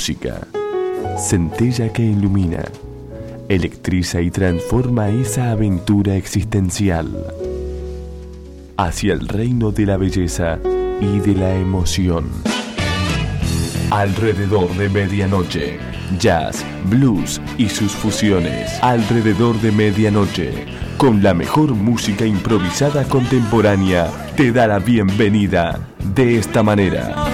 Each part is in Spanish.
música. Centella que ilumina, electriza y transforma esa aventura existencial hacia el reino de la belleza y de la emoción. Alrededor de medianoche, jazz, blues y sus fusiones. Alrededor de medianoche, con la mejor música improvisada contemporánea, te da la bienvenida de esta manera.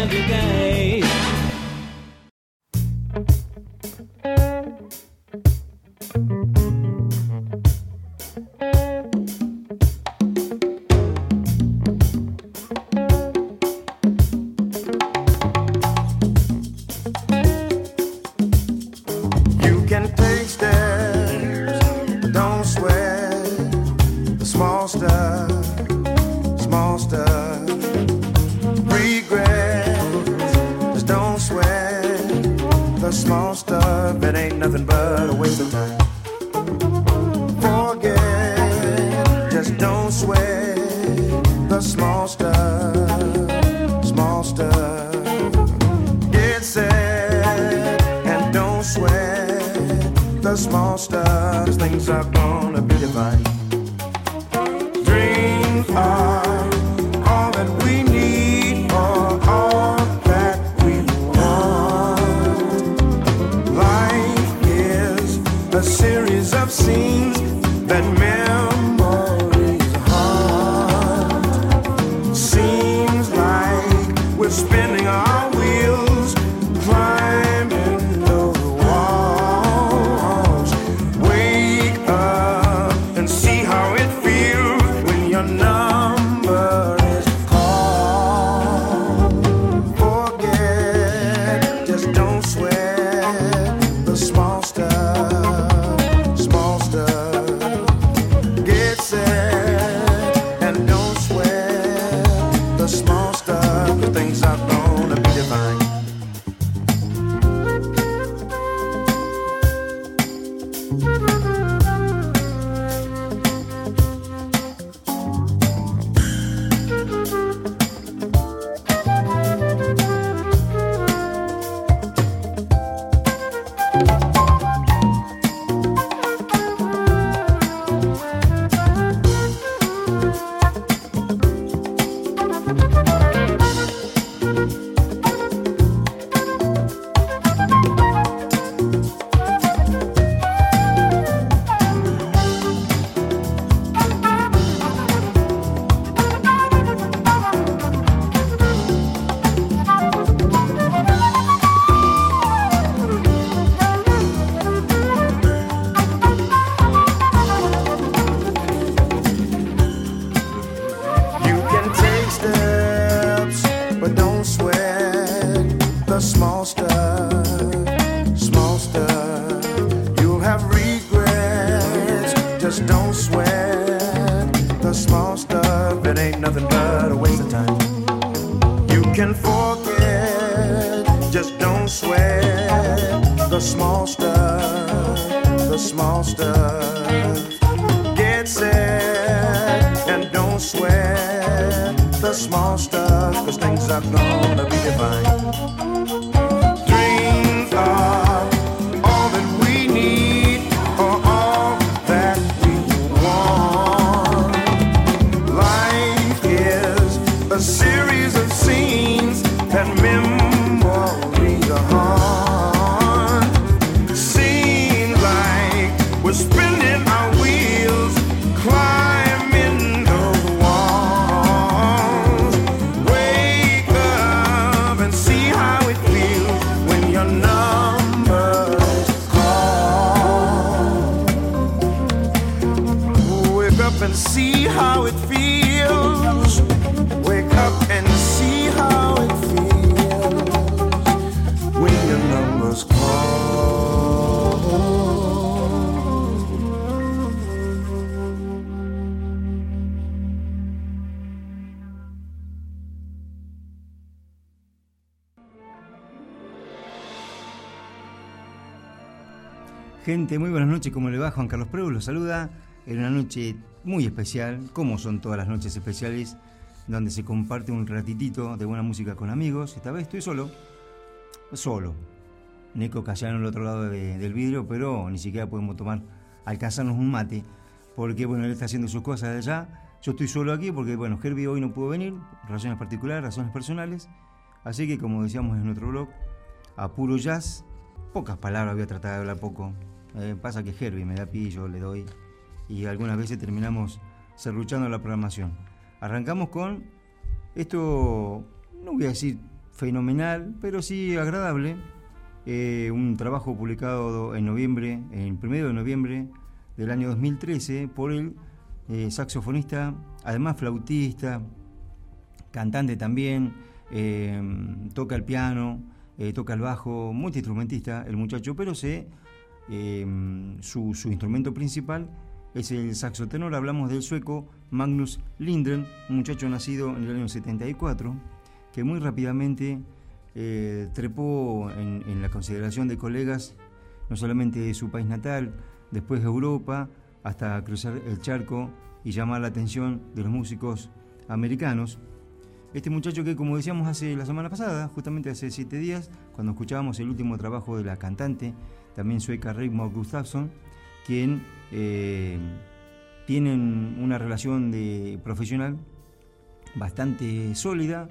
Gente, muy buenas noches, ¿cómo le va? Juan Carlos Preu los saluda en una noche muy especial, como son todas las noches especiales, donde se comparte un ratitito de buena música con amigos. Esta vez estoy solo, Neko Cayano al otro lado del vidrio, pero ni siquiera podemos alcanzarnos un mate, porque bueno, él está haciendo sus cosas de allá. Yo estoy solo aquí porque bueno, Herbie hoy no pudo venir, razones particulares, razones personales, así que como decíamos en nuestro blog, a puro jazz, pocas palabras, voy a tratar de hablar poco. Pasa que Herbie me da pie, yo le doy, y algunas veces terminamos serruchando la programación. Arrancamos con esto, no voy a decir fenomenal, pero sí agradable, un trabajo publicado en noviembre, el 1 de noviembre del año 2013, por el saxofonista, además flautista, cantante también, toca el piano, toca el bajo, multiinstrumentista el muchacho, pero su instrumento principal es el saxo tenor. Hablamos del sueco Magnus Lindgren, un muchacho nacido en el año 74, que muy rápidamente trepó en la consideración de colegas, no solamente de su país natal, después de Europa, hasta cruzar el charco y llamar la atención de los músicos americanos. Este muchacho que, como decíamos la semana pasada, justamente hace 7 días, cuando escuchábamos el último trabajo de la cantante, también sueca Rigmor Gustafsson, quien tienen una relación profesional bastante sólida.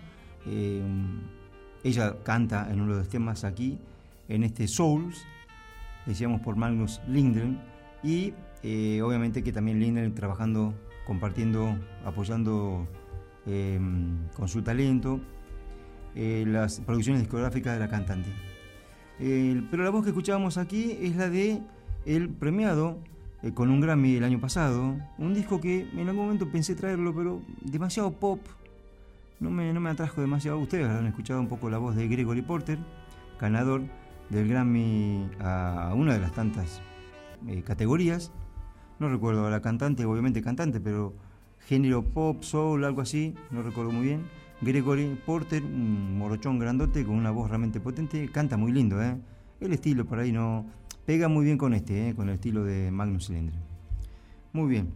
Ella canta en uno de los temas aquí, en este Souls, decíamos por Magnus Lindgren, y obviamente que también Lindgren trabajando, compartiendo, apoyando con su talento las producciones discográficas de la cantante. Pero la voz que escuchábamos aquí es la de el premiado con un Grammy el año pasado, un disco que en algún momento pensé traerlo, pero demasiado pop, no me atrajo demasiado. Ustedes habrán escuchado un poco la voz de Gregory Porter, ganador del Grammy a una de las tantas categorías. No recuerdo a la cantante, obviamente cantante, pero género pop, soul, algo así, no recuerdo muy bien. Gregory Porter, un morochón grandote con una voz realmente potente, canta muy lindo, el estilo por ahí no pega muy bien con con el estilo de Magnus Lindgren. Muy bien.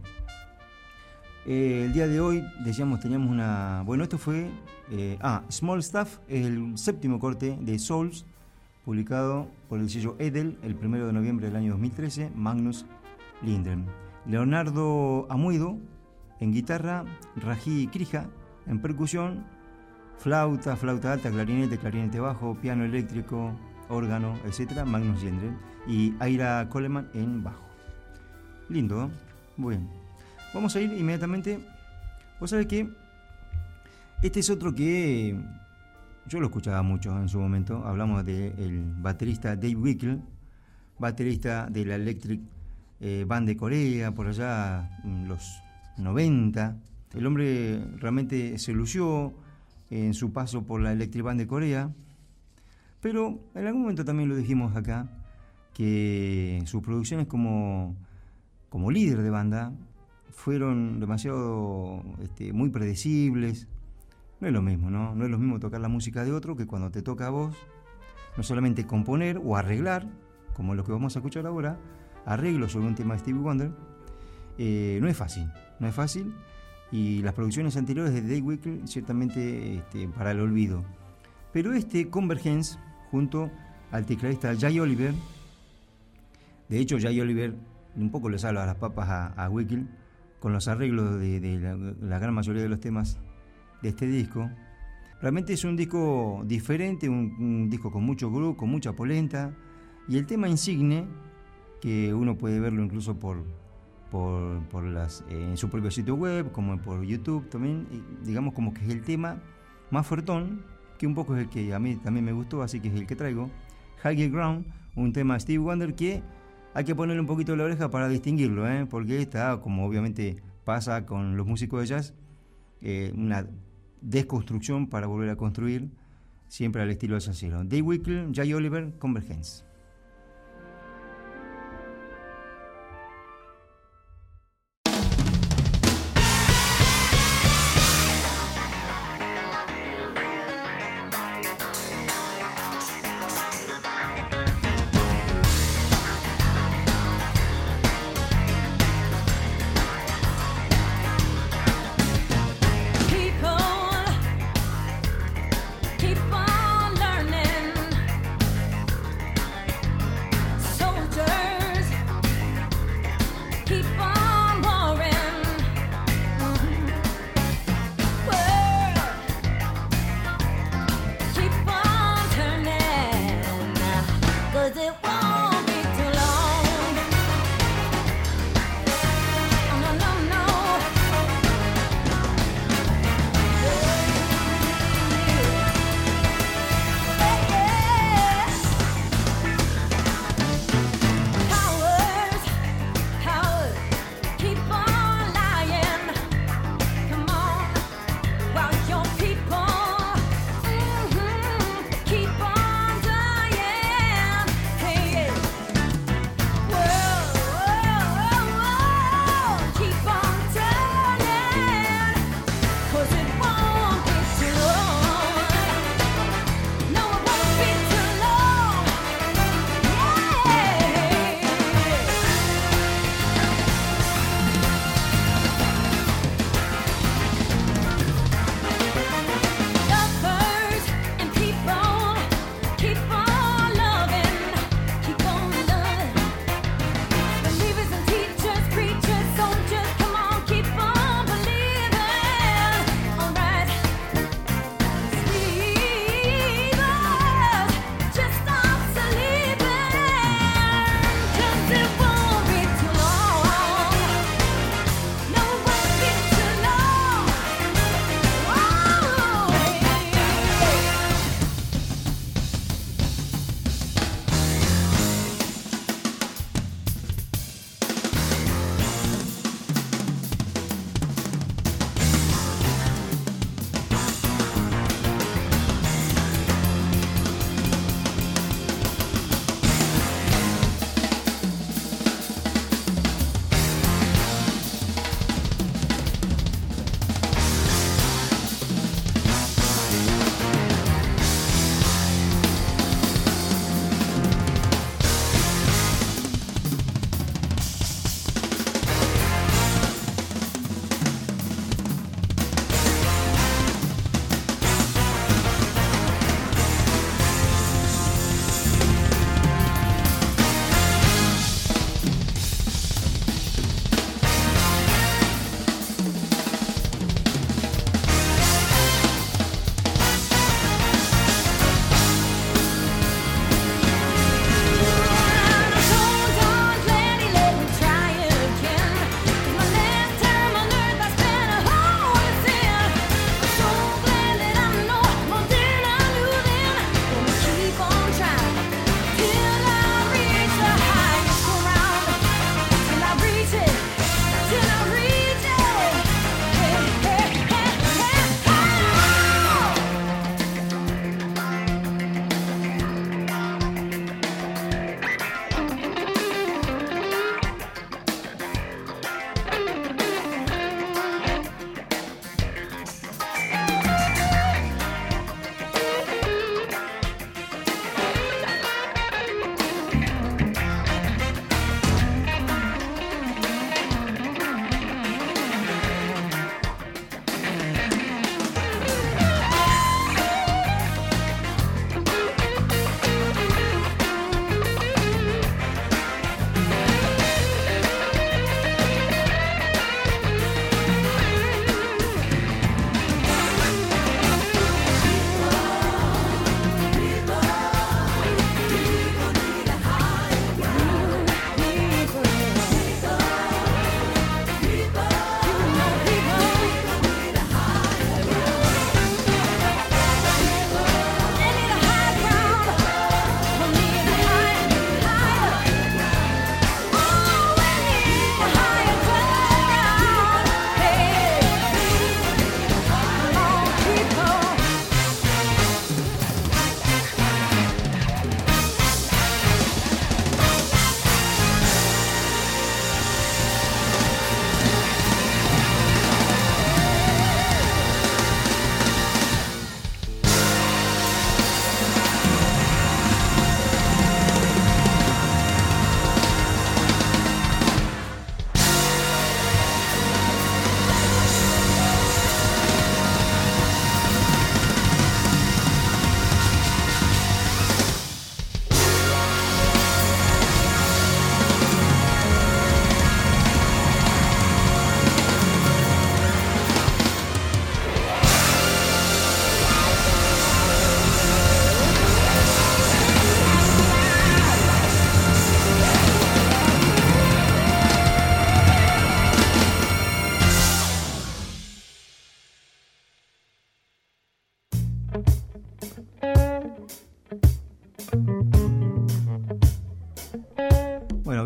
El día de hoy, decíamos, teníamos una... Bueno, esto fue... Small Stuff, el 7º corte de Souls, publicado por el sello Edel el 1 de noviembre del año 2013, Magnus Lindgren. Leonardo Amuido en guitarra, Raji Krija en percusión, flauta alta, clarinete bajo, piano eléctrico, órgano, etc. Magnus Lindgren, y Ira Coleman en bajo. Lindo, ¿eh? Muy bien. Vamos a ir inmediatamente. Vos sabés que este es otro que yo lo escuchaba mucho en su momento. Hablamos del baterista Dave Weckl, baterista de la Electric Band de Corea, por allá en los 90. El hombre realmente se lució en su paso por la Electric Band de Corea, pero en algún momento también lo dijimos acá, que sus producciones como líder de banda fueron demasiado muy predecibles. No es lo mismo, ¿no? No es lo mismo tocar la música de otro que cuando te toca a vos, no solamente componer o arreglar, como lo que vamos a escuchar ahora, arreglo sobre un tema de Stevie Wonder. No es fácil, y las producciones anteriores de Dave Weckl ciertamente para el olvido. Pero Convergence, junto al tecladista Jay Oliver, de hecho Jay Oliver un poco le salva las papas a Weckl con los arreglos de la gran mayoría de los temas de este disco. Realmente es un disco diferente, un disco con mucho groove, con mucha polenta, y el tema insigne, que uno puede verlo incluso en su propio sitio web, como por YouTube también, digamos como que es el tema más fuertón, que un poco es el que a mí también me gustó, así que es el que traigo. Higher Ground, un tema de Stevie Wonder que hay que ponerle un poquito la oreja para distinguirlo, porque está, como obviamente pasa con los músicos de jazz, una desconstrucción para volver a construir, siempre al estilo de jazzero. Dave Weckl, Jay Oliver, Convergence. Keep on learning.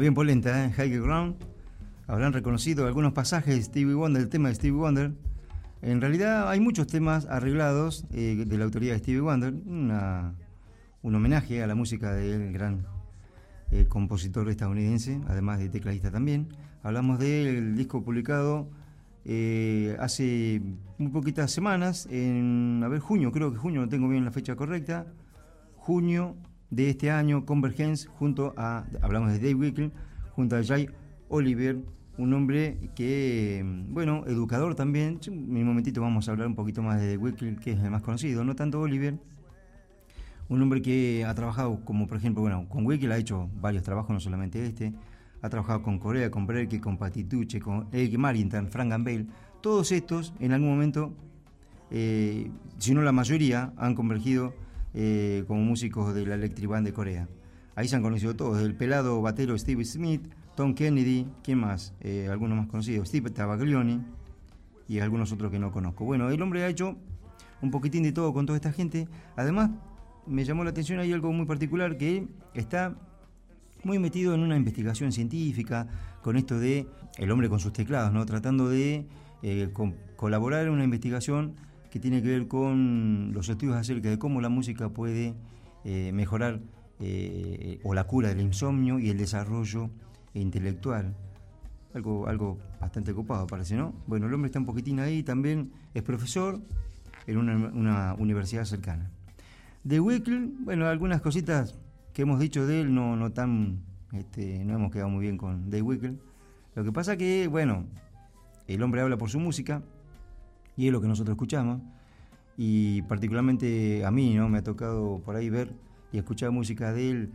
bien polenta, High Ground. Habrán reconocido algunos pasajes de Stevie Wonder, el tema de Stevie Wonder. En realidad hay muchos temas arreglados de la autoría de Stevie Wonder, un homenaje a la música del gran compositor estadounidense, además de tecladista también. Hablamos del disco publicado hace muy poquitas semanas, en junio, creo que junio, no tengo bien la fecha correcta, junio de este año, Convergence, hablamos de Dave Weckl, junto a Jay Oliver, un hombre que, bueno, educador también. En un momentito vamos a hablar un poquito más de Weckl, que es el más conocido, no tanto Oliver. Un hombre que ha trabajado, como por ejemplo, bueno, con Weckl ha hecho varios trabajos, no solamente este. Ha trabajado con Corea, con Berkeley, con Patti Tucci, con Eric Marinton, Frank Gambale. Todos estos, en algún momento, si no la mayoría, han convergido como músicos de la Electric Band de Corea. Ahí se han conocido todos, el pelado batero Steve Smith, Tom Kennedy, ¿quién más? Algunos más conocidos, Steve Tabaglioni y algunos otros que no conozco. Bueno, el hombre ha hecho un poquitín de todo con toda esta gente. Además, me llamó la atención ahí algo muy particular, que está muy metido en una investigación científica con esto de el hombre con sus teclados, ¿no? Tratando de colaborar en una investigación que tiene que ver con los estudios acerca de cómo la música puede mejorar o la cura del insomnio y el desarrollo intelectual. Algo bastante copado parece, ¿no? Bueno, el hombre está un poquitín ahí, también es profesor en una universidad cercana. De Weckl, bueno, algunas cositas que hemos dicho de él no hemos quedado muy bien con Dave Weckl. Lo que pasa que, bueno, el hombre habla por su música y es lo que nosotros escuchamos, y particularmente a mí, ¿no? Me ha tocado por ahí ver y escuchar música de él,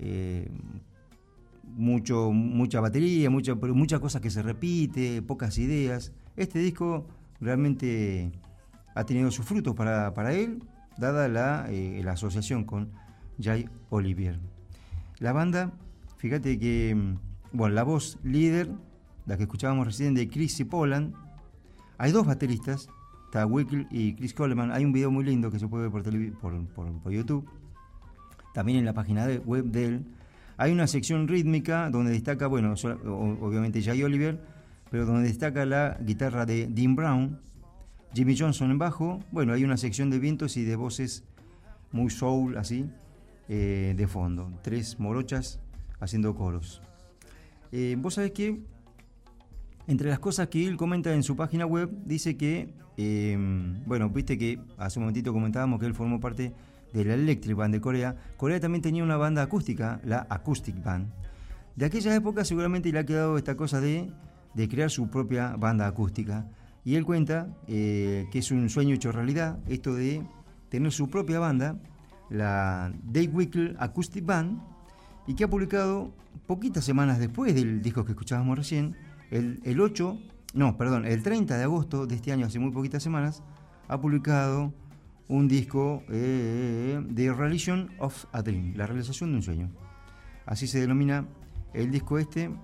mucha batería, pero muchas cosas que se repite, pocas ideas. Este disco realmente ha tenido sus frutos para él, dada la asociación con Jay Oliver. La banda, fíjate que, bueno, la voz líder, la que escuchábamos recién, de Chris Poland. Hay dos bateristas, está Weckl y Chris Coleman. Hay un video muy lindo que se puede ver por YouTube. También en la página web de él hay una sección rítmica donde destaca, bueno, obviamente Jay Oliver, pero donde destaca la guitarra de Dean Brown, Jimmy Johnson en bajo. Bueno, hay una sección de vientos y de voces muy soul, así, de fondo. 3 morochas haciendo coros. Vos sabés que, entre las cosas que él comenta en su página web, dice que, bueno, viste que hace un momentito comentábamos que él formó parte de la Electric Band de Corea. Corea también tenía una banda acústica, la Acoustic Band. De aquella época seguramente le ha quedado esta cosa de crear su propia banda acústica. Y él cuenta que es un sueño hecho realidad, esto de tener su propia banda, la Dave Weckl Acoustic Band, y que ha publicado poquitas semanas después del disco que escuchábamos recién, el 30 de agosto de este año, hace muy poquitas semanas, ha publicado un disco The Realization of a Dream, la realización de un sueño. Así se denomina el disco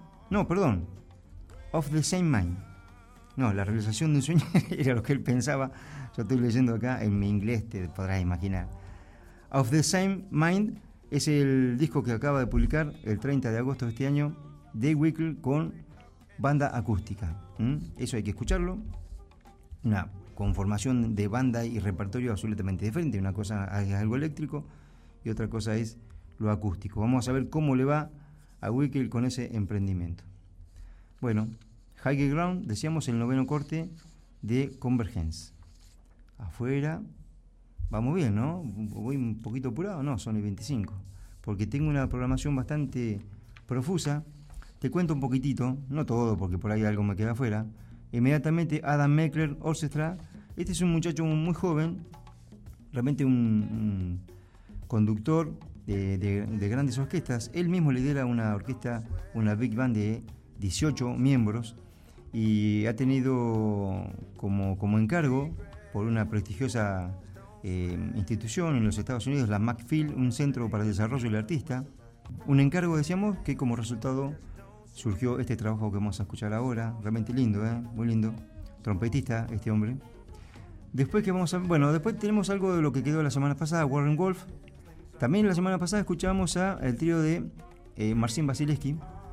Of the Same Mind. No, la realización de un sueño era lo que él pensaba. Yo estoy leyendo acá en mi inglés, te podrás imaginar. Of the Same Mind es el disco que acaba de publicar el 30 de agosto de este año, Dave Weckl con banda acústica. Eso hay que escucharlo. Una conformación de banda y repertorio absolutamente diferente. Una cosa es algo eléctrico y otra cosa es lo acústico. Vamos a ver cómo le va a Weckl con ese emprendimiento. Bueno, High Ground, decíamos, el 9º corte de Convergence. Afuera, vamos bien, ¿no? Voy un poquito apurado, no, son el 25, porque tengo una programación bastante profusa. Te cuento un poquitito, no todo, porque por ahí algo me queda afuera. Inmediatamente Adam Meckler Orchestra. Este es un muchacho muy joven, realmente un conductor de grandes orquestas. Él mismo lidera una orquesta, una big band de 18 miembros, y ha tenido como encargo por una prestigiosa institución en los Estados Unidos, la McPhil, un centro para el desarrollo del artista. Un encargo, decíamos, que como resultado surgió este trabajo que vamos a escuchar ahora, realmente lindo, muy lindo, trompetista este hombre. Después tenemos algo de lo que quedó la semana pasada, Warren Wolf. También la semana pasada escuchamos el trío de Marcin Vasilevsky,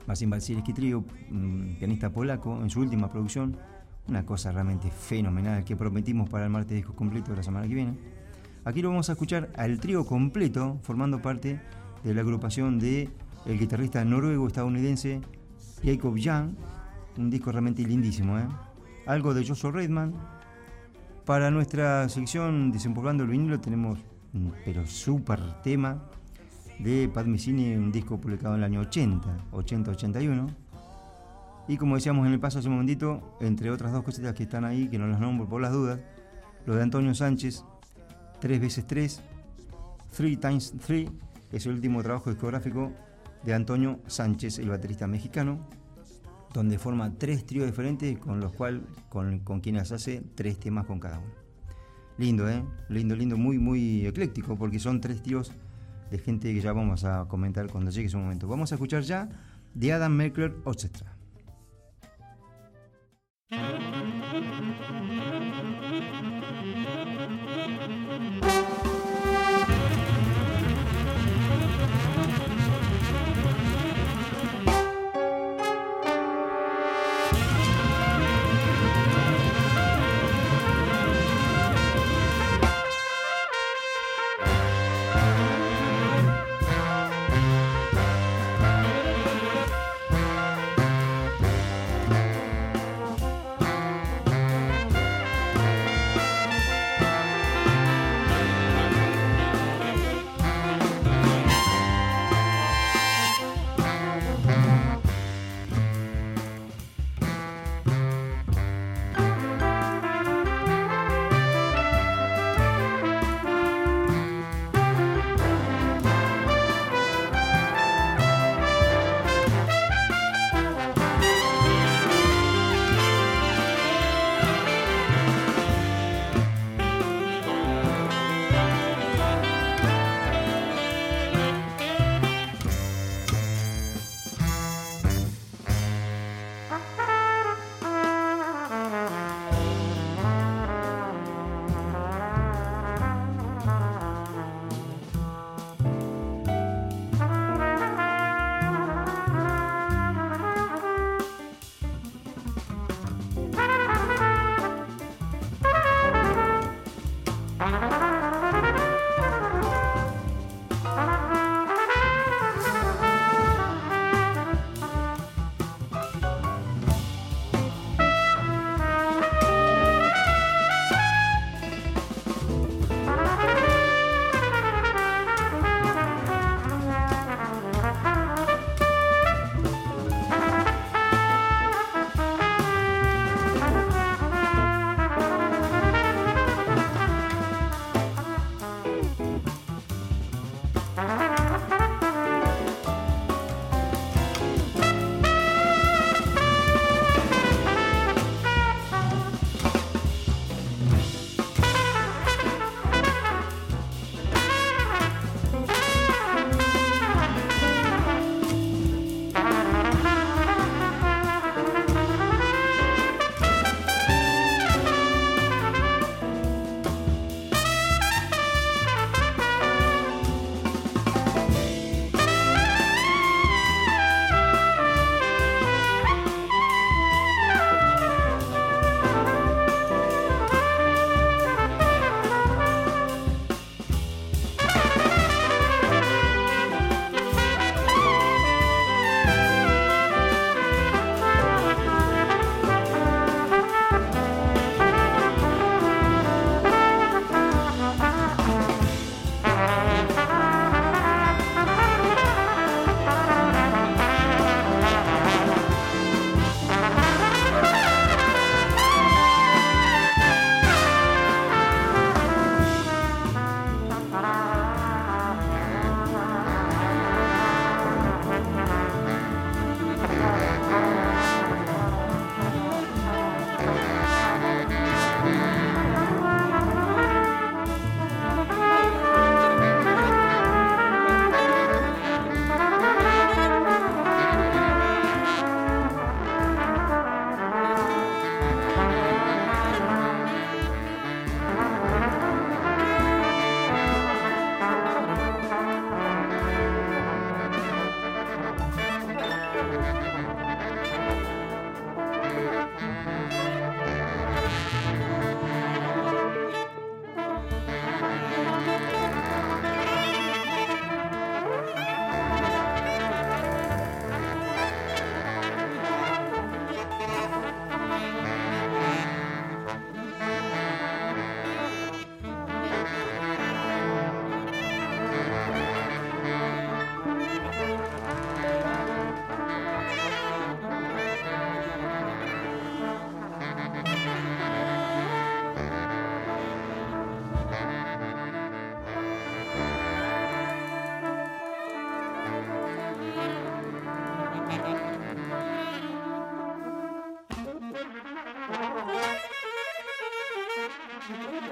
Marcin Balsiewski Trio, un pianista polaco, en su última producción. Una cosa realmente fenomenal que prometimos para el martes disco completo de la semana que viene. Aquí lo vamos a escuchar al trío completo, formando parte de la agrupación de el guitarrista noruego-estadounidense Jacob Young. Un disco realmente lindísimo, ¿eh? Algo de Joshua Redman. Para nuestra sección Desempolvando el vinilo tenemos un pero súper tema de Pat Metheny, un disco publicado en el año 80-81. Y como decíamos en el paso hace un momentito, entre otras dos cositas que están ahí, que no las nombro por las dudas, lo de Antonio Sánchez, 3x3, 3x3, es el último trabajo discográfico de Antonio Sánchez, el baterista mexicano, donde forma 3 tríos diferentes con quienes hace 3 temas con cada uno. Lindo, lindo, muy ecléctico, porque son 3 tríos de gente que ya vamos a comentar cuando llegue ese momento. Vamos a escuchar ya The Adam Merkler Orchestra.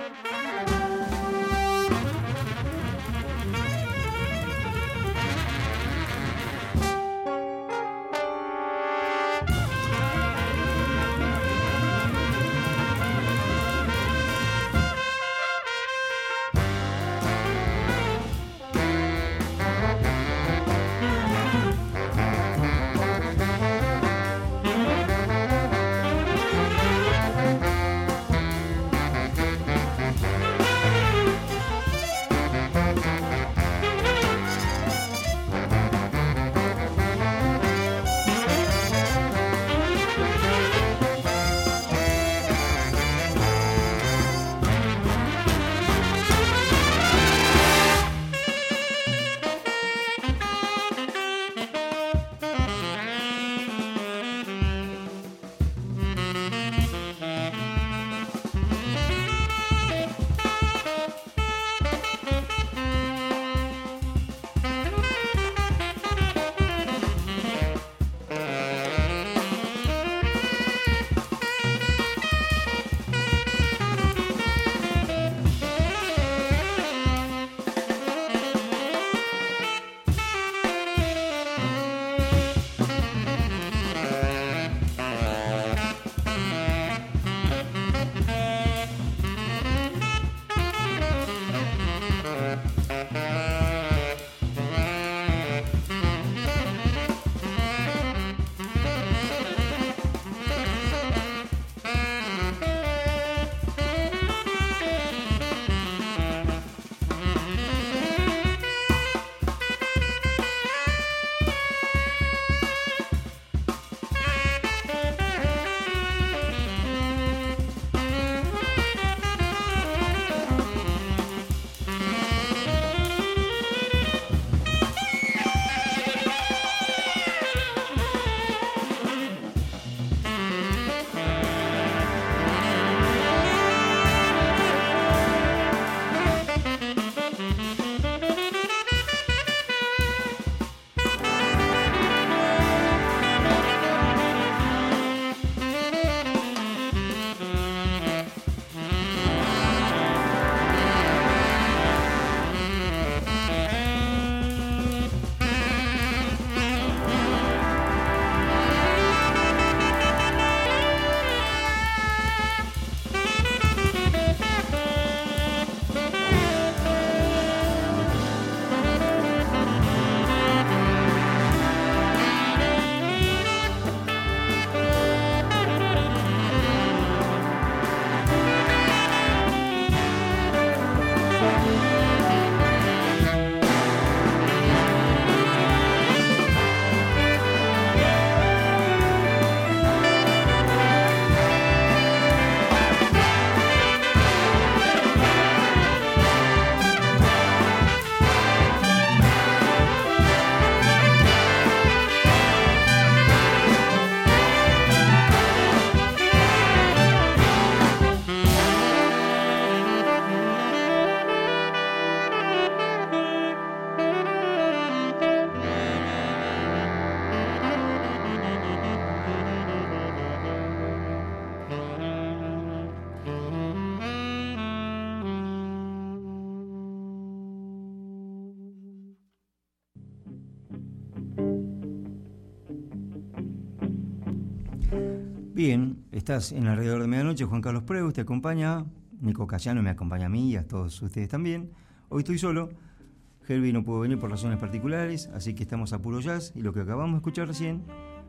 Bien, estás en Alrededor de Medianoche, Juan Carlos Preus te acompaña, Nico Cayano me acompaña a mí y a todos ustedes también. Hoy estoy solo, Herbie no pudo venir por razones particulares, así que estamos a puro jazz y lo que acabamos de escuchar recién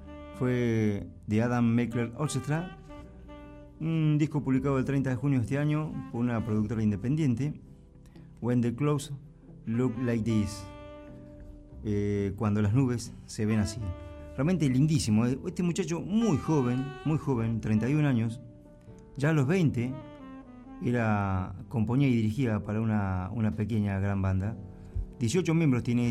fue de Adam Meckler Orchestra, un disco publicado el 30 de junio de este año por una productora independiente, When the Clouds Look Like This, cuando las nubes se ven así. Realmente lindísimo. Este muchacho muy joven, 31 años, ya a los 20 componía y dirigía para una pequeña gran banda. 18 miembros tiene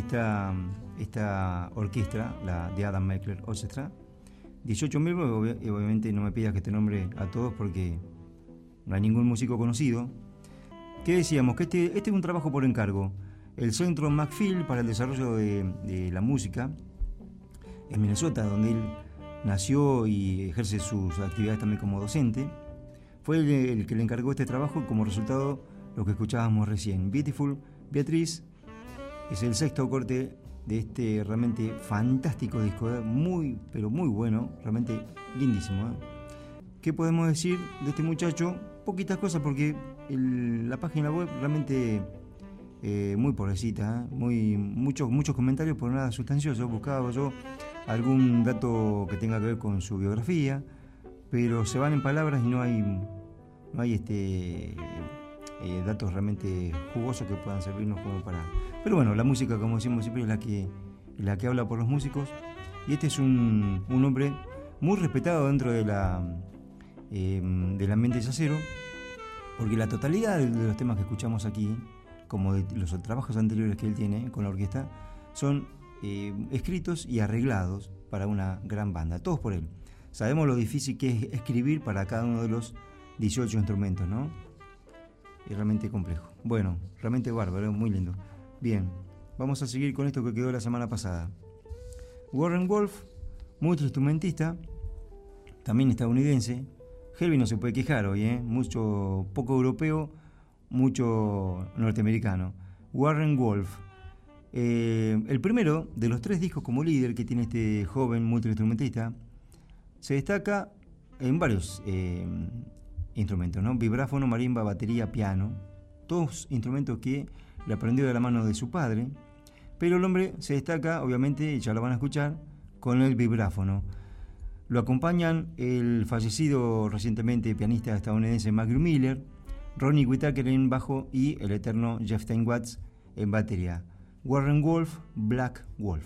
esta orquesta, la de Adam Meckler Orchestra. 18 miembros, y obviamente no me pidas que te nombre a todos porque no hay ningún músico conocido. ¿Qué decíamos? Que este es un trabajo por encargo. El Centro McPhil para el Desarrollo de la Música en Minnesota, donde él nació y ejerce sus actividades también como docente, fue el que le encargó este trabajo, y como resultado lo que escuchábamos recién. Beautiful Beatriz es el sexto corte de este realmente fantástico disco, muy, pero muy bueno, realmente lindísimo. ¿Qué podemos decir de este muchacho? Poquitas cosas, porque la página web realmente muy pobrecita, muchos comentarios, por nada sustancioso. Buscaba yo algún dato que tenga que ver con su biografía, pero se van en palabras y no hay datos realmente jugosos que puedan servirnos como para... Pero bueno, la música, como decimos siempre, es la que habla por los músicos, y este es un hombre muy respetado dentro del ambiente jazzero, porque la totalidad de los temas que escuchamos aquí, como de los trabajos anteriores que él tiene con la orquesta, son escritos y arreglados para una gran banda, todos por él. Sabemos lo difícil que es escribir para cada uno de los 18 instrumentos, ¿no? Es realmente complejo. Bueno, realmente bárbaro, muy lindo. Bien, vamos a seguir con esto que quedó la semana pasada. Warren Wolf, multiinstrumentista, también estadounidense. Herbie no se puede quejar hoy, poco europeo, mucho norteamericano. Warren Wolf, el primero de los 3 discos como líder que tiene este joven multiinstrumentista, se destaca en varios instrumentos, ¿no? Vibráfono, marimba, batería, piano, todos instrumentos que le aprendió de la mano de su padre, pero el hombre se destaca, obviamente, ya lo van a escuchar, con el vibráfono. Lo acompañan el fallecido recientemente pianista estadounidense Mac Miller, Ronnie Whitaker en bajo y el eterno Jeff Watts en batería. Warren Wolf, Black Wolf.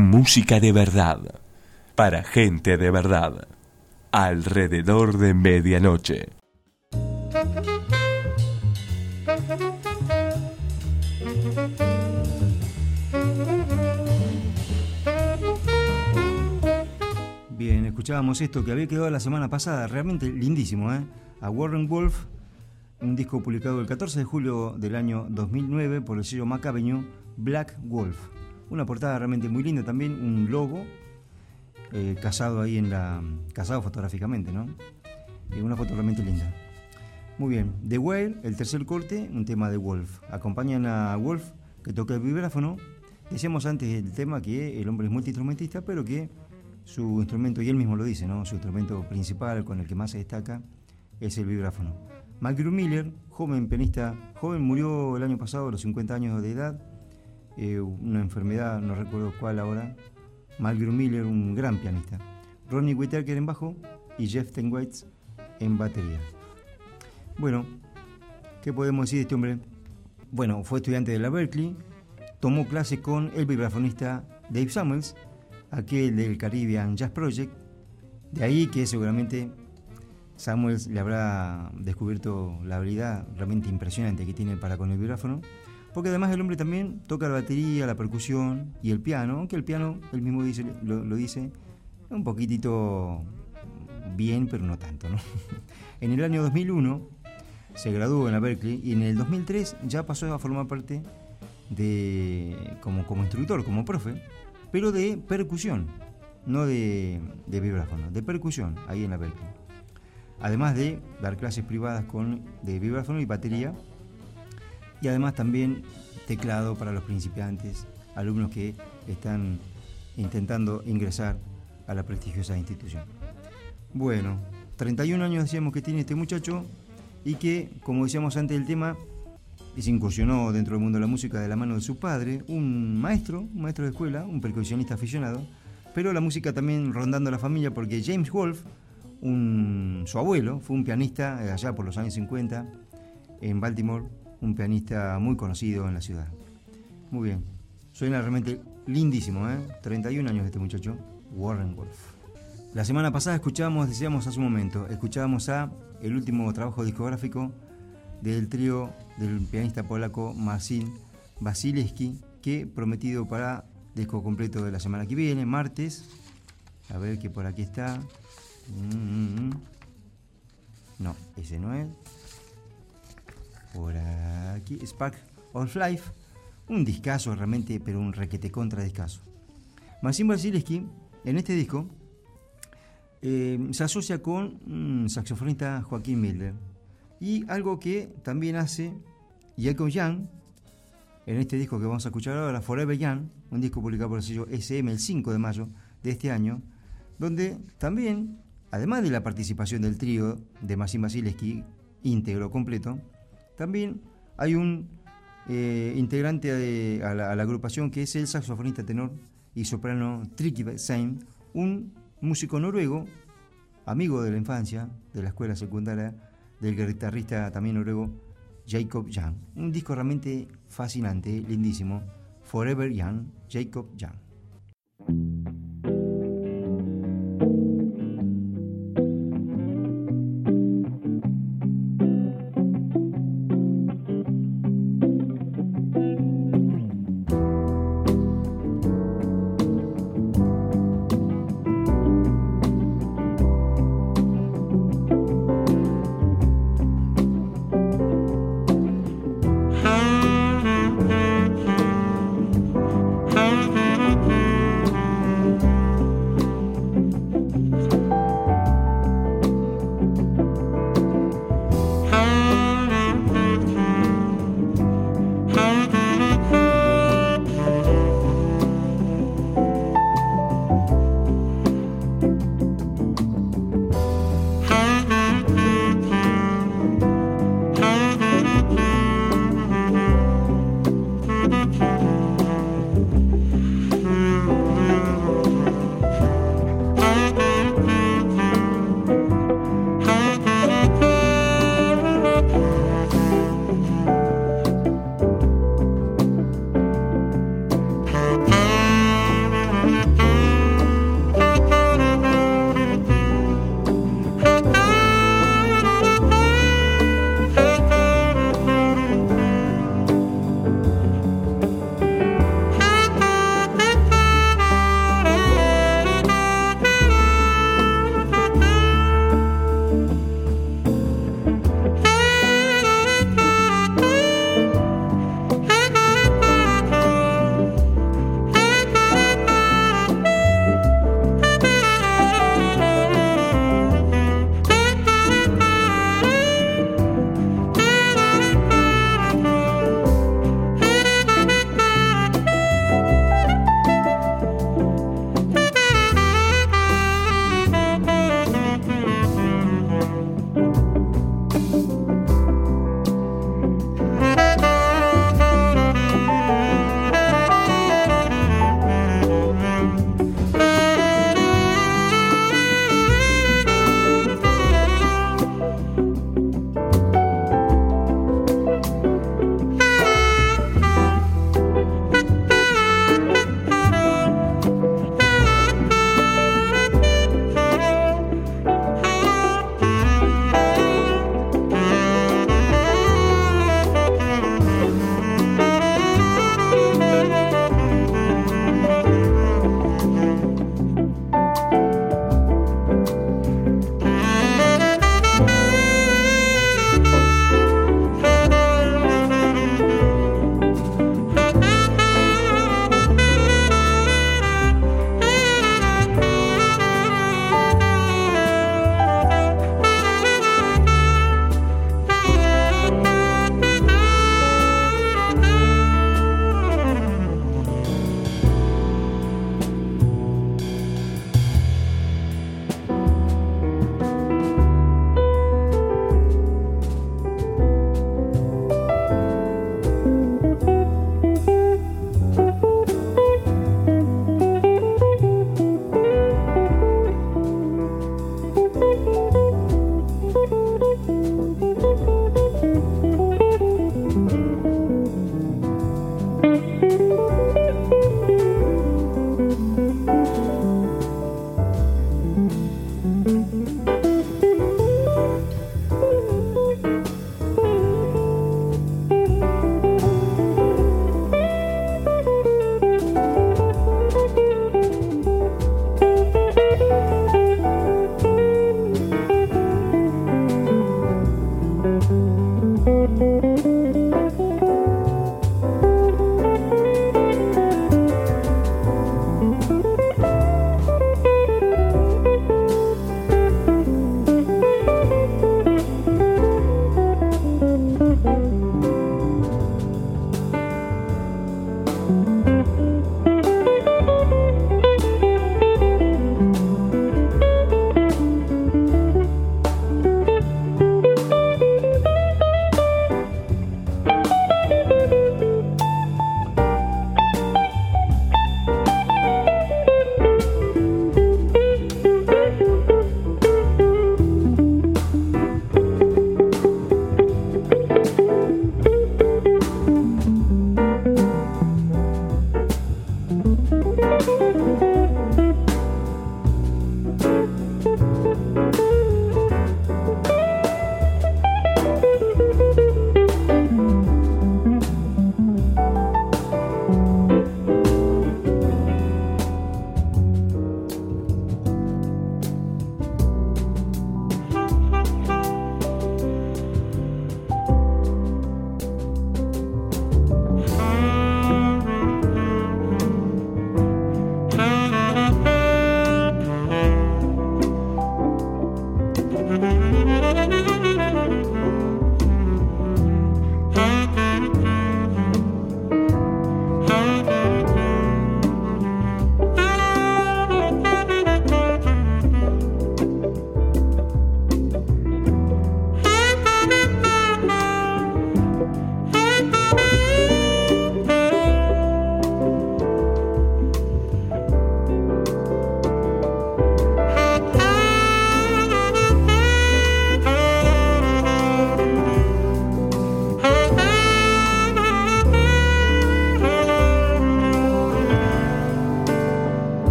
música de verdad, para gente de verdad, alrededor de medianoche. Bien, escuchábamos esto que había quedado la semana pasada, realmente lindísimo, ¿eh? A Warren Wolf, un disco publicado el 14 de julio del año 2009 por el sello Mac Avenue, Black Wolf. Una portada realmente muy linda también, un logo casado ahí casado fotográficamente, ¿no? Una foto realmente linda. Muy bien, The Whale, el tercer corte, un tema de Wolf. Acompañan a Wolf, que toca el vibráfono. Decíamos antes del tema que el hombre es multiinstrumentista, pero que su instrumento, y él mismo lo dice, ¿no? Su instrumento principal, con el que más se destaca, es el vibráfono. Malcolm Miller, joven pianista, murió el año pasado a los 50 años de edad, una enfermedad, no recuerdo cuál ahora. Malcolm Miller, un gran pianista. Ronnie Whitaker en bajo y Jeff Tenwaits en batería. Bueno, ¿qué podemos decir de este hombre? Bueno, fue estudiante de la Berklee, tomó clases con el vibrafonista Dave Samuels, aquel del Caribbean Jazz Project. De ahí que seguramente Samuels le habrá descubierto la habilidad realmente impresionante que tiene para con el vibráfono, porque además el hombre también toca la batería, la percusión y el piano, aunque el piano, él mismo lo dice, un poquitito bien, pero no tanto, ¿no? En el año 2001 se graduó en la Berklee y en el 2003 ya pasó a formar parte como instructor, como profe, pero de percusión, no de vibráfono, de percusión, ahí en la Berklee. Además de dar clases privadas de vibráfono y batería, y además también teclado para los principiantes, alumnos que están intentando ingresar a la prestigiosa institución. Bueno, 31 años decíamos que tiene este muchacho y que, como decíamos antes del tema, se incursionó dentro del mundo de la música de la mano de su padre, un maestro de escuela, un percusionista aficionado, pero la música también rondando la familia, porque James Wolf, su abuelo, fue un pianista allá por los años 50 en Baltimore, un pianista muy conocido en la ciudad. Muy bien, suena realmente lindísimo, 31 años de este muchacho, Warren Wolf. La semana pasada decíamos hace un momento, escuchábamos el último trabajo discográfico del trío del pianista polaco Marcin Wasilewski, que prometido para disco completo de la semana que viene, martes. A ver que por aquí está. No, ese no es. Por aquí, Spark of Life, un discazo realmente, pero un requete contra discazo. Marcin Wasilewski, en este disco, se asocia con un saxofonista, Joaquín Miller, y algo que también hace Jacob Young, en este disco que vamos a escuchar ahora, Forever Young, un disco publicado por el sello SM el 5 de mayo de este año, donde también, además de la participación del trío de Marcin Wasilewski, íntegro, completo, también hay un integrante a la agrupación que es el saxofonista tenor y soprano Tricky Sein, un músico noruego, amigo de la infancia, de la escuela secundaria, del guitarrista también noruego Jacob Young. Un disco realmente fascinante, lindísimo, Forever Young, Jacob Young.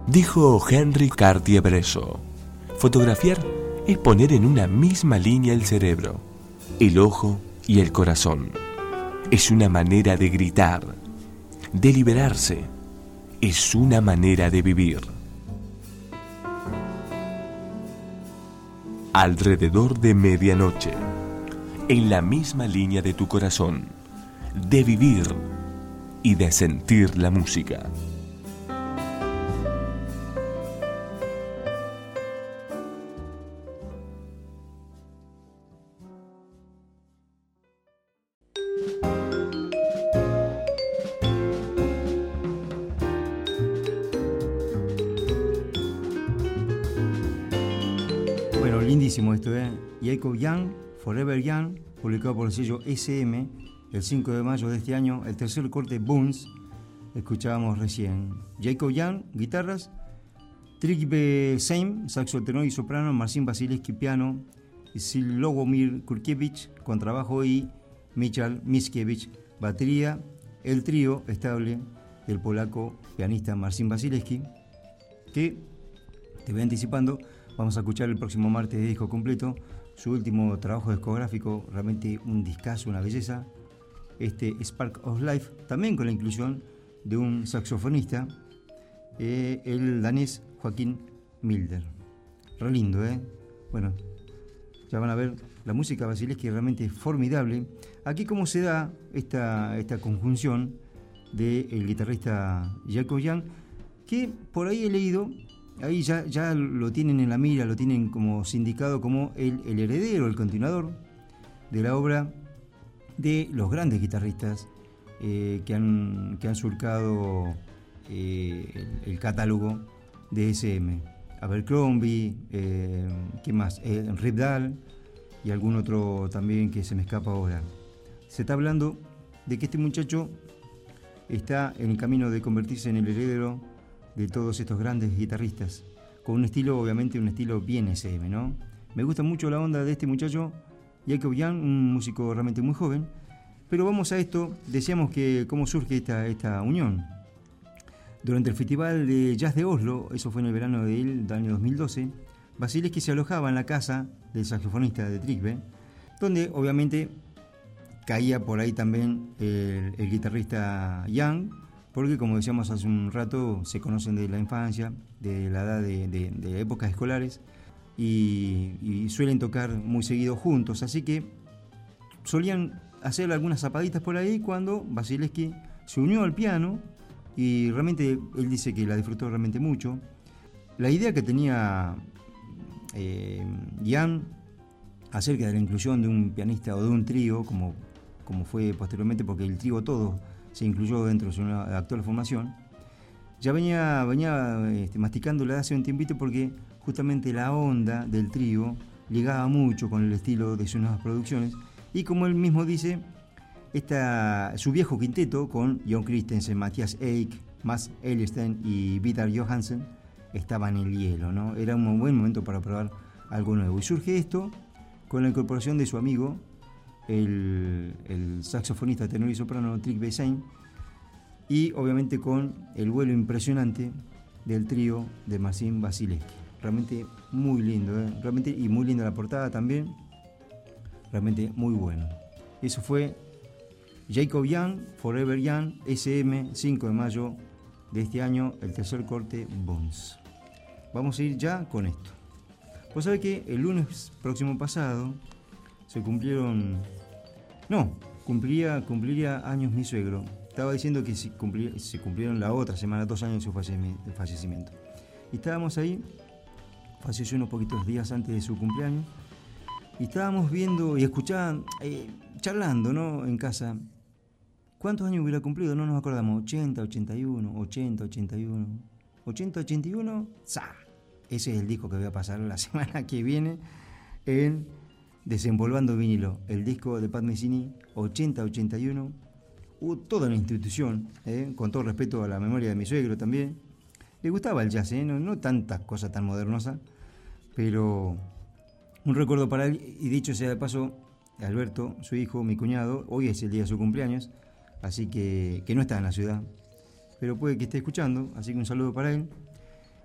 Dijo Henry Cartier-Bresson, fotografiar es poner en una misma línea el cerebro, el ojo y el corazón. Es una manera de gritar, de liberarse. Es una manera de vivir. Alrededor de medianoche, en la misma línea de tu corazón, de vivir y de sentir la música. Bueno, lindísimo esto, ¿eh? Jacob Young, Forever Young, publicado por el sello SM el 5 de mayo de este año, el tercer corte Bones, escuchábamos recién. Jacob Young, guitarras, Trygve Seim, saxo tenor y soprano, Marcin Wasilewski, piano, Slawomir Kurkiewicz, contrabajo y Michal Mickiewicz, batería, el trío estable del polaco pianista Marcin Wasilewski, que, te voy anticipando, vamos a escuchar el próximo martes de disco completo, su último trabajo discográfico, realmente un discazo, una belleza, este Spark of Life, también con la inclusión de un saxofonista, el danés Joaquín Milder. Re lindo, ¿eh? Bueno, ya van a ver, la música Wasilewski realmente es formidable. Aquí cómo se da esta conjunción del guitarrista Jacob Young, que por ahí he leído, ahí ya lo tienen en la mira, lo tienen como sindicado como el heredero, el continuador de la obra de los grandes guitarristas que han surcado el catálogo de SM. Abercrombie, ¿qué más? Rip Dahl y algún otro también que se me escapa ahora. Se está hablando de que este muchacho está en el camino de convertirse en el heredero de todos estos grandes guitarristas, con un estilo, obviamente un estilo bien SM, ¿no? Me gusta mucho la onda de este muchacho, Jacob Young, un músico realmente muy joven, pero vamos a esto, decíamos que cómo surge esta unión. Durante el Festival de Jazz de Oslo, eso fue en el verano del año 2012, Wasilewski se alojaba en la casa del saxofonista de Trygve, donde obviamente caía por ahí también el guitarrista Young, porque como decíamos hace un rato, se conocen de la infancia, de la edad de épocas escolares, y suelen tocar muy seguido juntos, así que solían hacer algunas zapaditas por ahí cuando Wasilewski se unió al piano, y realmente él dice que la disfrutó realmente mucho. La idea que tenía Young acerca de la inclusión de un pianista o de un trío, como fue posteriormente, porque el trío todo se incluyó dentro de su actual formación, ya venía masticándola hace un tiempito, porque justamente la onda del trío ligaba mucho con el estilo de sus nuevas producciones, y como él mismo dice, su viejo quinteto con Jon Christensen, Matthias Eick, Mads Ellerstein y Vidar Johansen estaba en el hielo, ¿no? Era un buen momento para probar algo nuevo, y surge esto con la incorporación de su amigo, el saxofonista tenor y soprano Trygve Seim, y obviamente con el vuelo impresionante del trío de Marcin Wasilewski. Realmente muy lindo, realmente, y muy linda la portada también, realmente muy bueno. Eso fue Jacob Young, Forever Young, SM, 5 de mayo de este año, el tercer corte Bones. Vamos a ir ya con esto. Vos sabés que el lunes próximo pasado se cumplieron... No, cumpliría años mi suegro. Estaba diciendo que se cumplieron la otra semana, 2 años de su fallecimiento. Y estábamos ahí, falleció unos poquitos días antes de su cumpleaños, y estábamos viendo y escuchaban, charlando, ¿no?, en casa. ¿Cuántos años hubiera cumplido? No nos acordamos. 80, 81, 80, 81. 80, 81, ¡za! Ese es el disco que voy a pasar la semana que viene en Desempolvando Vinilo. El disco de Pat Metheny, 80, 81. Toda una institución, con todo respeto a la memoria de mi suegro también. Le gustaba el jazz, no tantas cosas tan modernosas, pero un recuerdo para él. Y dicho sea de paso, Alberto, su hijo, mi cuñado, hoy es el día de su cumpleaños, así que no está en la ciudad, pero puede que esté escuchando, así que un saludo para él.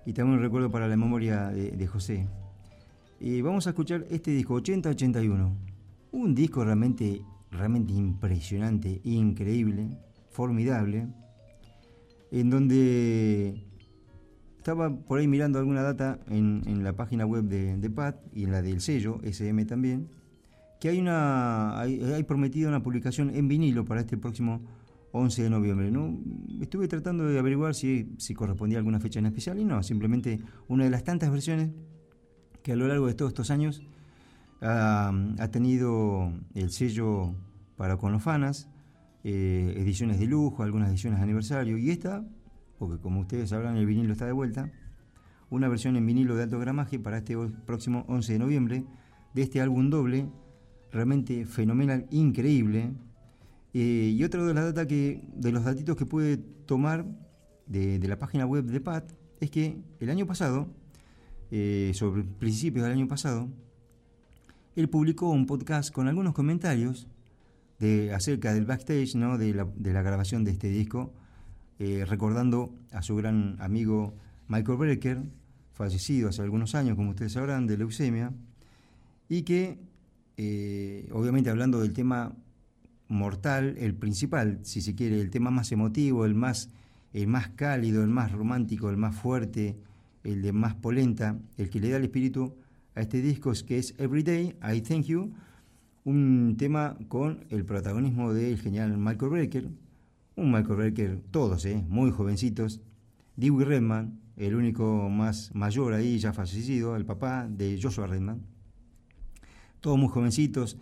y también un recuerdo para la memoria de José. Vamos a escuchar este disco, 8081. Un disco realmente impresionante, increíble, formidable, en donde estaba por ahí mirando alguna data en la página web de Pat y en la del sello SM también, que hay prometida una publicación en vinilo para este próximo 11 de noviembre. ¿No? Estuve tratando de averiguar si correspondía a alguna fecha en especial y no, simplemente una de las tantas versiones que a lo largo de todos estos años ha tenido el sello para con los fanas, ediciones de lujo, algunas ediciones de aniversario, y esta, porque como ustedes sabrán el vinilo está de vuelta, una versión en vinilo de alto gramaje para este próximo 11 de noviembre de este álbum doble, realmente fenomenal, increíble. Y otro de los datitos que pude tomar de la página web de Pat es que el año pasado, sobre principios del año pasado, él publicó un podcast con algunos comentarios acerca del backstage, ¿no? de la grabación de este disco, recordando a su gran amigo Michael Brecker, fallecido hace algunos años, como ustedes sabrán, de leucemia, y que, obviamente hablando del tema mortal, el principal, si se quiere, el tema más emotivo, el más cálido, el más romántico, el más fuerte, el de más polenta, el que le da el espíritu a este disco, que es Everyday, I Thank You, un tema con el protagonismo del genial Michael Brecker, un Michael Brecker, todos, muy jovencitos, Dewey Redman, el único más mayor ahí, ya fallecido, el papá de Joshua Redman, todos muy jovencitos,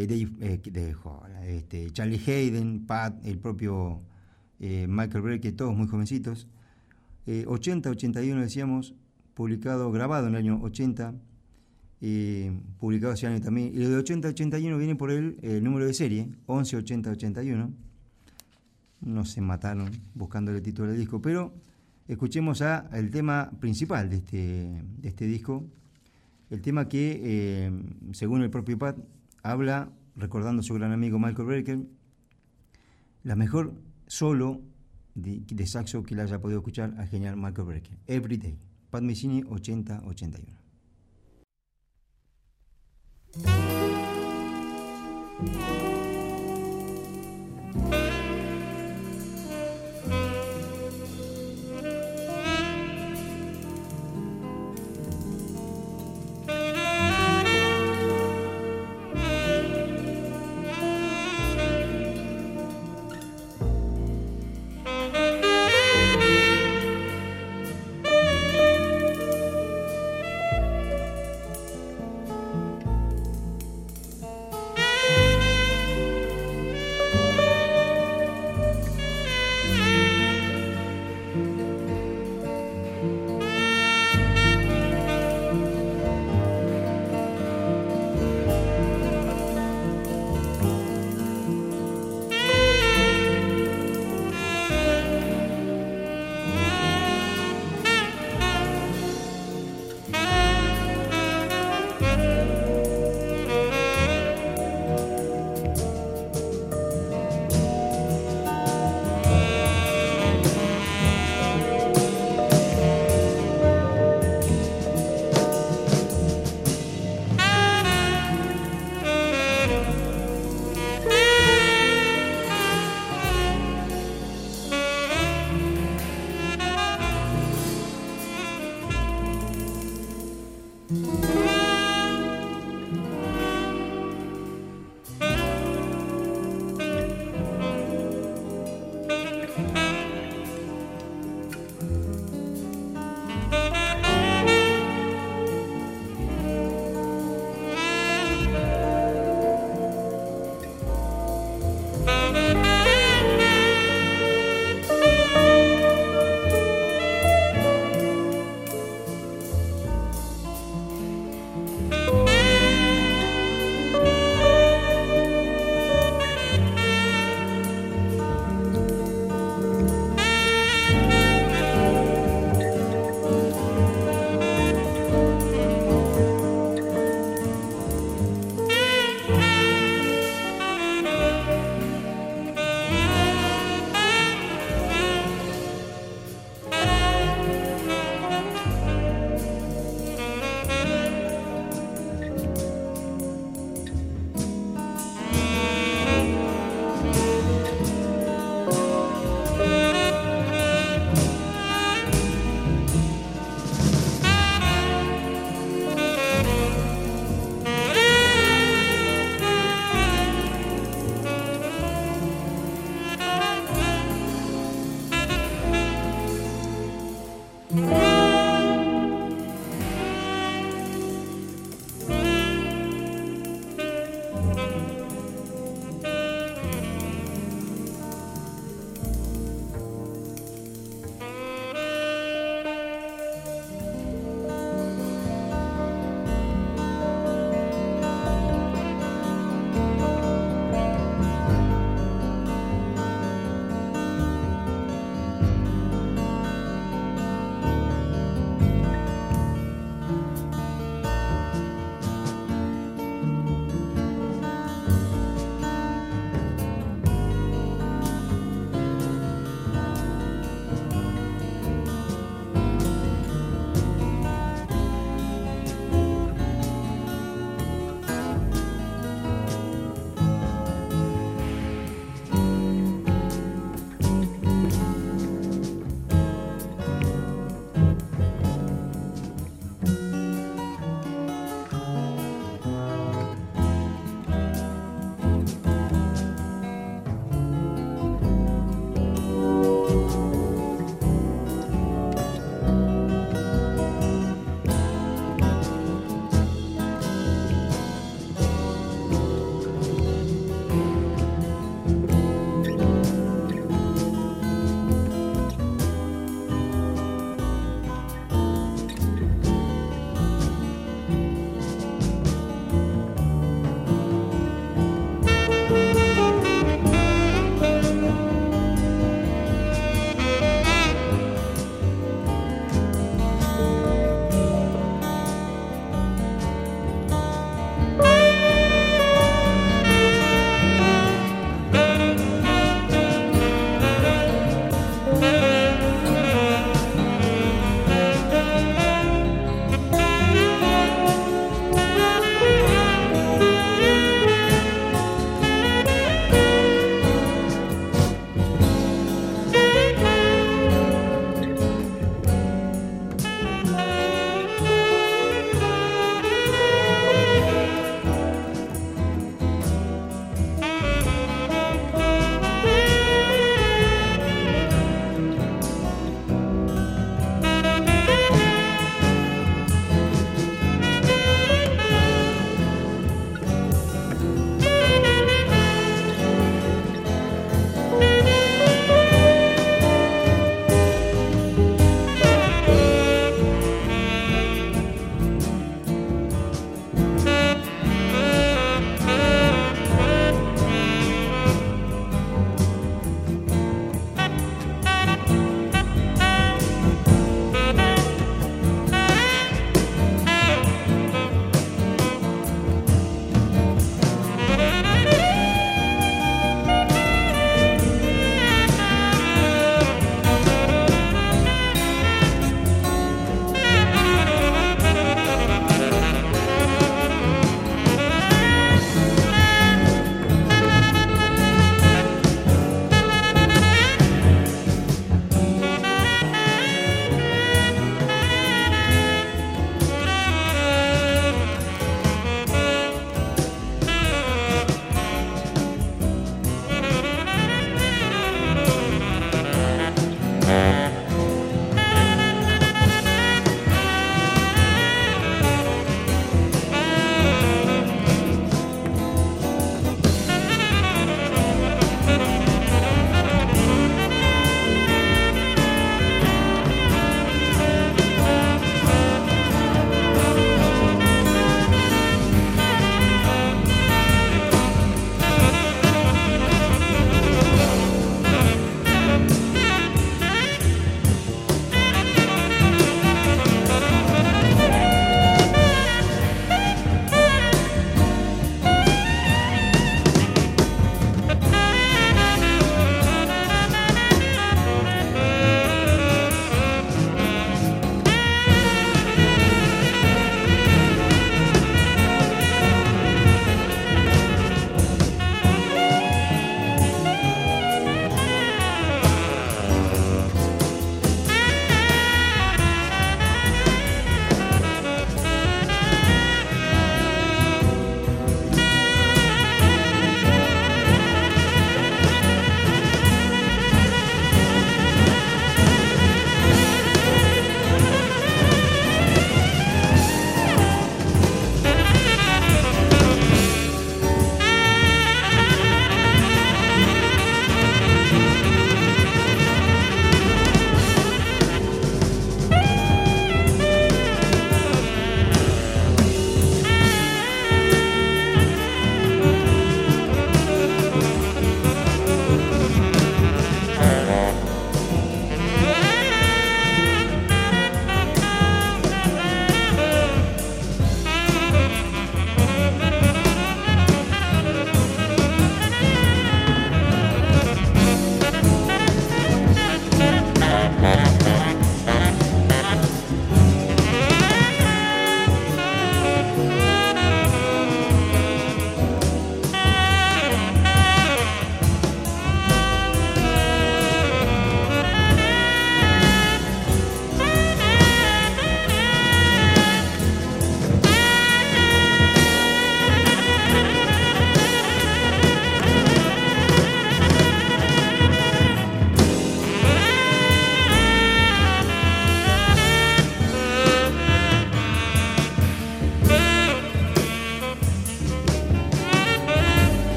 Charlie Hayden, Pat, el propio Michael Brecker, todos muy jovencitos. 80-81 decíamos, grabado en el año 80, publicado ese año también. Y lo de 80-81 viene por el número de serie, 11-80-81. No se mataron buscando el título del disco, pero escuchemos el tema principal de este disco, el tema que, según el propio Pat, habla, recordando a su gran amigo Michael Brecker, la mejor solo de saxo que le haya podido escuchar al genial Michael Brecker. Everyday, Pat Metheny, 80-81.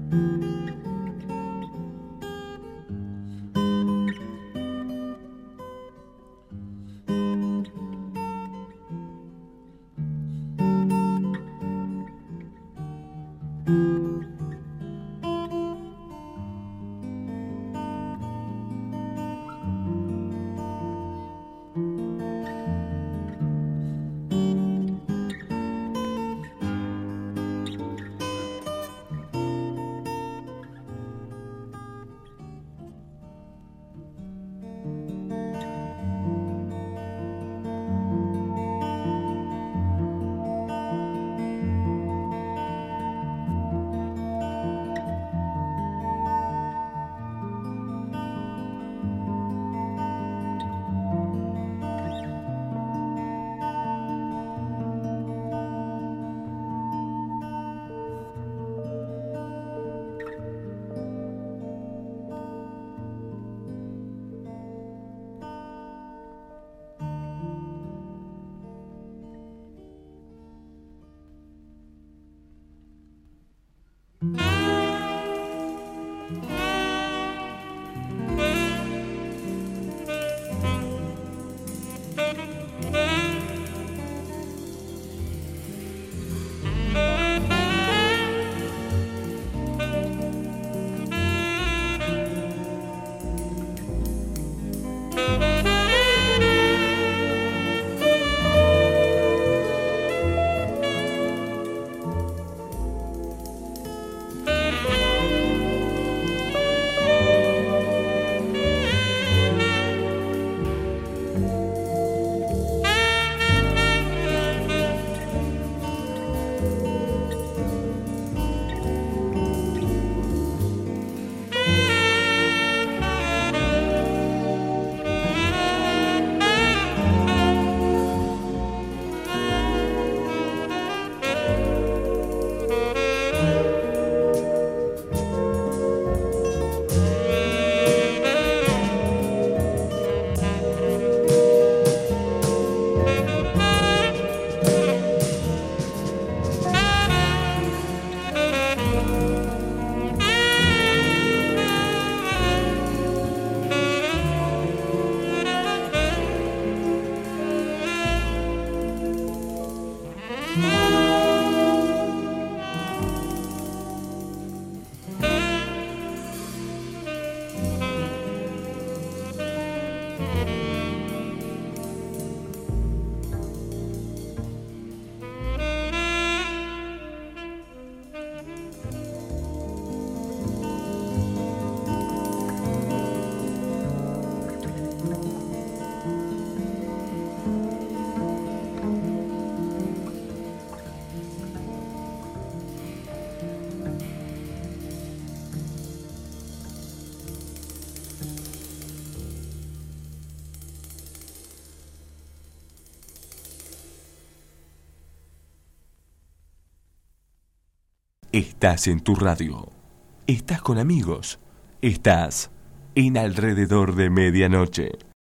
Estás en tu radio. Estás con amigos. Estás en Alrededor de Medianoche.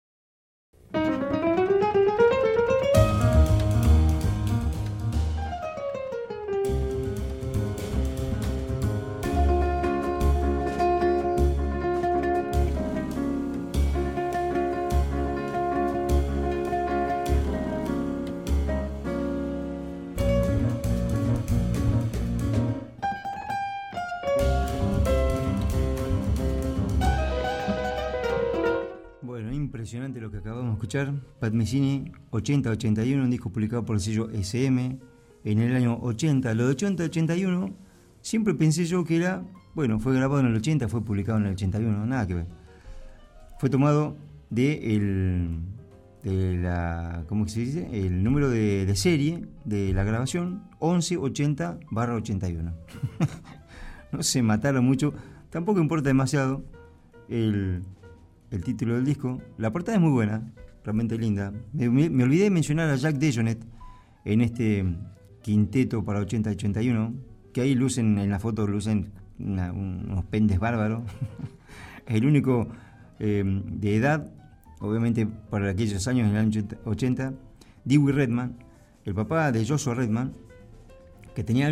Impresionante lo que acabamos de escuchar. Pat Metheny, 80-81, un disco publicado por el sello SM en el año 80. Lo de 80-81 siempre pensé yo que era, bueno, fue grabado en el 80, fue publicado en el 81, nada que ver. Fue tomado de la, ¿cómo se dice? El número de serie de la grabación, 1180-81. No se mataron mucho, tampoco importa demasiado el título del disco. La portada es muy buena, realmente linda. Me olvidé de mencionar a Jack DeJohnette en este quinteto para 80-81, que ahí lucen, en la foto lucen unos pendes bárbaros. El único de edad, obviamente para aquellos años, en el año 80, Dewey Redman, el papá de Joshua Redman, que tenía algo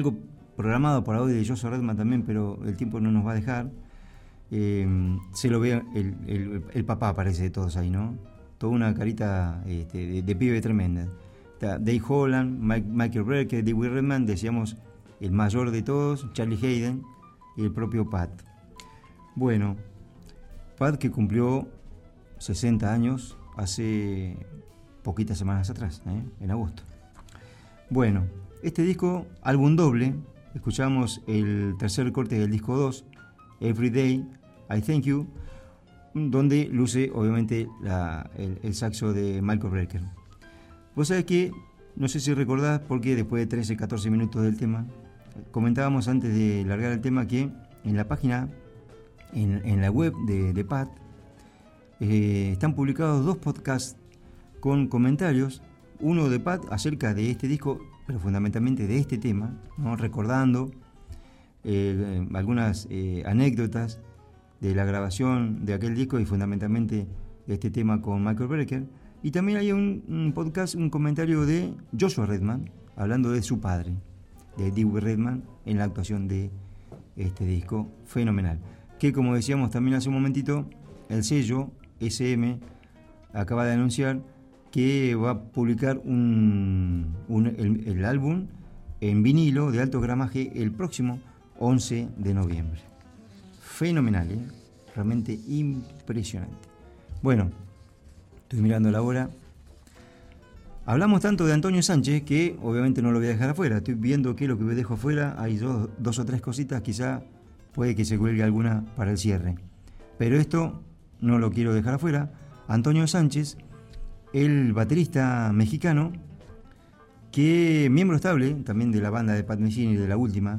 programado para hoy de Joshua Redman también, pero el tiempo no nos va a dejar. Se lo ve el papá, parece, de todos ahí, ¿no? Toda una carita de pibe tremenda. Está Dave Holland, Michael Brecker, Dewey Redman, decíamos el mayor de todos, Charlie Hayden y el propio Pat. Bueno, Pat, que cumplió 60 años hace poquitas semanas atrás, en agosto. Bueno, este disco, álbum doble, escuchamos el tercer corte del disco 2, Every Day I Thank You, donde luce obviamente el saxo de Michael Brecker. Vos sabés que, no sé si recordás, porque después de 13-14 minutos del tema, comentábamos antes de largar el tema que en la página, en la web de Pat, están publicados 2 podcasts con comentarios, uno de Pat acerca de este disco, pero fundamentalmente de este tema, ¿no? Recordando algunas anécdotas de la grabación de aquel disco y fundamentalmente este tema con Michael Brecker. Y también hay un podcast, un comentario de Joshua Redman, hablando de su padre, de Dewey Redman, en la actuación de este disco fenomenal. Que, como decíamos también hace un momentito, el sello SM acaba de anunciar que va a publicar el álbum en vinilo de alto gramaje el próximo 11 de noviembre. Fenomenal, realmente impresionante. Bueno, estoy mirando la hora. Hablamos tanto de Antonio Sánchez que obviamente no lo voy a dejar afuera. Estoy viendo qué es lo que dejo afuera. Hay dos o tres cositas, quizá puede que se cuelgue alguna para el cierre. Pero esto no lo quiero dejar afuera. Antonio Sánchez, el baterista mexicano, que miembro estable también de la banda de Pat Metheny, de la última,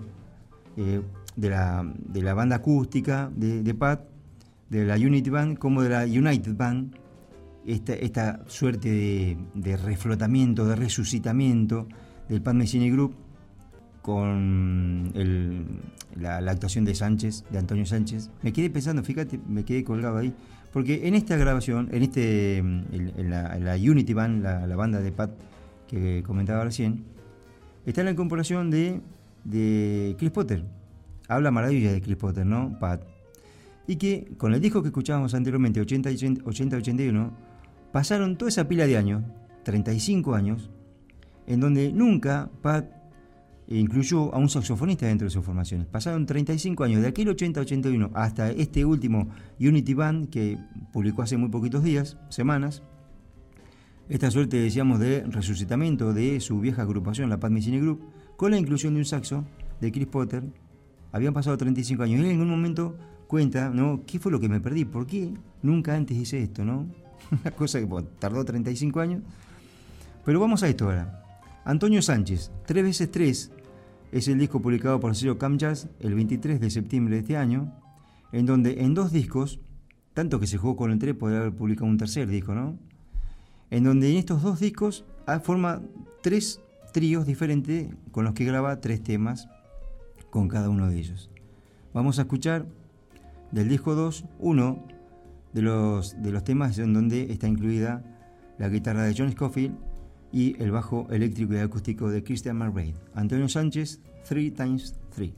de la banda acústica de Pat, de la Unity Band, como de la United Band, esta suerte de reflotamiento, de resucitamiento del Pat Metheny Group, con la actuación de Sánchez, de Antonio Sánchez. Me quedé pensando, fíjate, me quedé colgado ahí, porque en esta grabación, en la Unity Band, la banda de Pat que comentaba recién, está la incorporación de Chris Potter. Habla maravilla de Chris Potter, ¿no? Pat. Y que con el disco que escuchábamos anteriormente, 80-81, pasaron toda esa pila de años, 35 años, en donde nunca Pat incluyó a un saxofonista dentro de sus formaciones. Pasaron 35 años, de aquel 80-81 hasta este último Unity Band, que publicó hace muy poquitos días, semanas. Esta suerte, decíamos, de resucitamiento de su vieja agrupación, la Pat Metheny Group, con la inclusión de un saxo de Chris Potter. Habían pasado 35 años y él en un momento cuenta, ¿no? ¿Qué fue lo que me perdí? ¿Por qué nunca antes hice esto, no? Una cosa que tardó 35 años. Pero vamos a esto ahora. Antonio Sánchez, 3x3, es el disco publicado por el sello Cam Jazz el 23 de septiembre de este año, en donde en 2 discos, tanto que se jugó con el 3, podría haber publicado un tercer disco, ¿no? En donde en estos 2 discos forma 3 tríos diferentes con los que graba 3 temas con cada uno de ellos. Vamos a escuchar del disco 2 uno de los temas en donde está incluida la guitarra de John Scofield y el bajo eléctrico y acústico de Christian McBride. Antonio Sánchez, 3x3.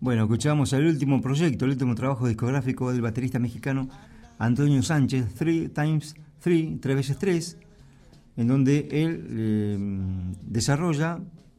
Bueno, escuchamos el último proyecto, el último trabajo discográfico del baterista mexicano Antonio Sánchez, 3x3, 3x3, en donde él desarrolla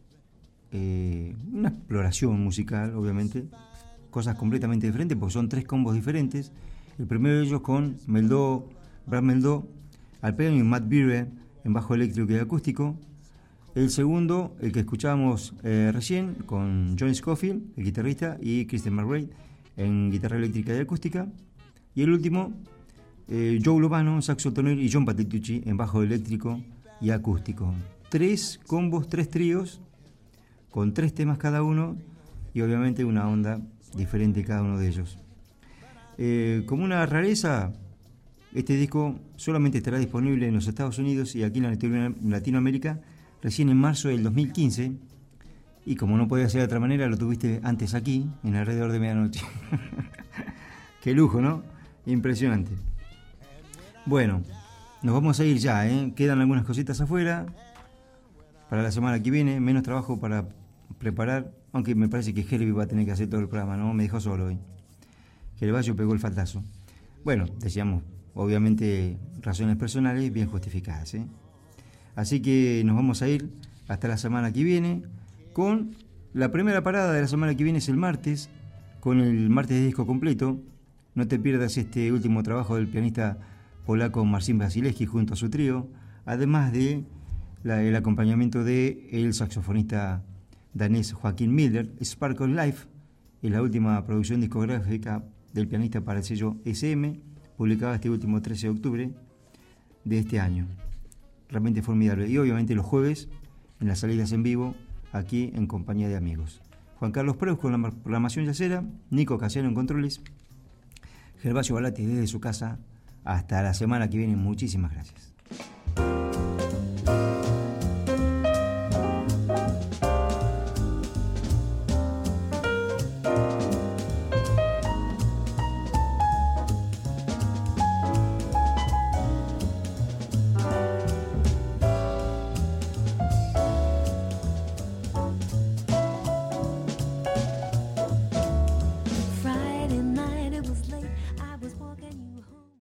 una exploración musical, obviamente, cosas completamente diferentes, porque son 3 combos diferentes. El primero de ellos con Brad Meldó al piano y Matt Birber en bajo eléctrico y acústico. El segundo, el que escuchábamos recién, con John Scofield, el guitarrista, y Kristen McRae en guitarra eléctrica y acústica. Y el último, Joe Lovano, saxo tenor, y John Patitucci en bajo eléctrico y acústico. 3 combos, 3 tríos, con 3 temas cada uno, y obviamente una onda diferente cada uno de ellos. Como una rareza, este disco solamente estará disponible en los Estados Unidos y aquí en Latinoamérica recién en marzo del 2015, y como no podía ser de otra manera, lo tuviste antes aquí, en Alrededor de Medianoche. Qué lujo, ¿no? Impresionante. Bueno, nos vamos a ir ya, quedan algunas cositas afuera para la semana que viene, menos trabajo para preparar, aunque me parece que Herbie va a tener que hacer todo el programa, ¿no? Me dejó solo hoy. Gervasio pegó el faltazo. Bueno, decíamos, obviamente, razones personales bien justificadas, Así que nos vamos a ir hasta la semana que viene con la primera parada de la semana que viene, es el martes, con el martes de disco completo. No te pierdas este último trabajo del pianista polaco Marcin Wasilewski junto a su trío, además de el acompañamiento de el saxofonista danés Joaquín Miller. Sparkle Life es la última producción discográfica del pianista para el sello SM, publicada este último 13 de octubre de este año. Realmente formidable. Y obviamente los jueves en las salidas en vivo, aquí en compañía de amigos. Juan Carlos Preus con la programación yacera, Nico Casiano en controles, Gervasio Balati desde su casa. Hasta la semana que viene. Muchísimas gracias.